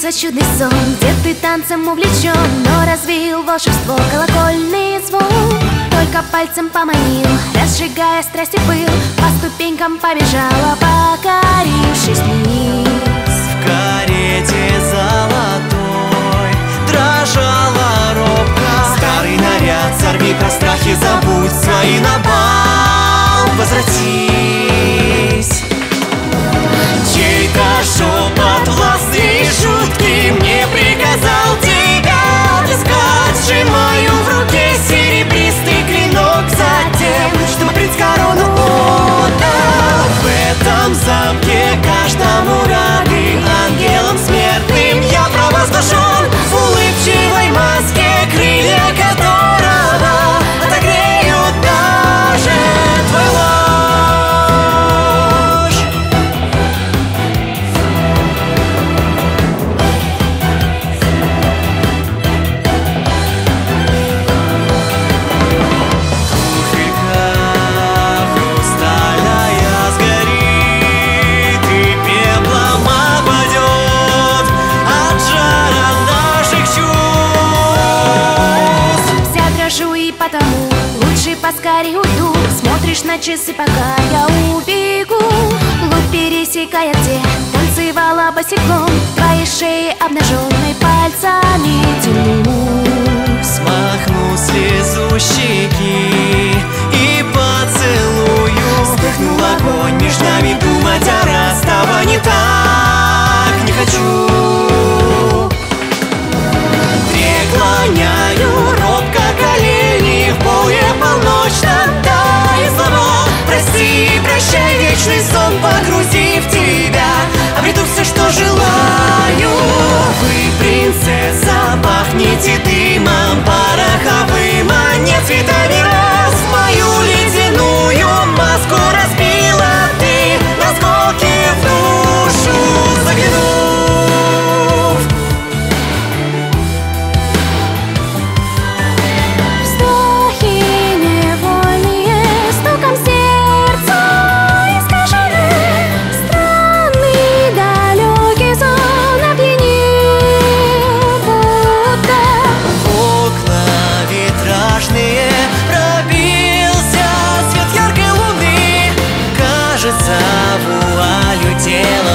Приснился чудный сон, где ты танцем увлечен, но развеял волшебство колокольный звон. Только пальцем поманил, разжигая страсть и пыл, по ступенькам побежала, покорившись вниз. В карете золотой дрожала робко. Старый наряд сорви, про страхи забудь, свои на бал возвратись. Чей-то шепот властный и жуткий мне приказал тебя отыскать. Сжимаю в руке серебристый клинок за тем, чтобы принц корону отдал. В этом замке каждому рады, ангелом смертным я провозглашен. В улыбчивой маске, крылья которого отогреют даже твой ложь. Потому лучше поскорей уйду. Смотришь на часы, пока я убегу. Лук пересекая, где танцевала босиком, твоей шеи обнаженной пальцами тяну. Смахну слезу щеки и поцелую. Вспыхнул огонь между нами, думать о расставании так не хочу. Преклоняю робко колени в поле полночном, дай слова. Прости и прощай, вечный сон погрузив тебя, обрету все, что желаю. Вы, принцесса, пахнете дымом пороховым, а не цветами роз. Мою ледяную маску разбила ты, на осколки в душу заглянув. Вуалью тела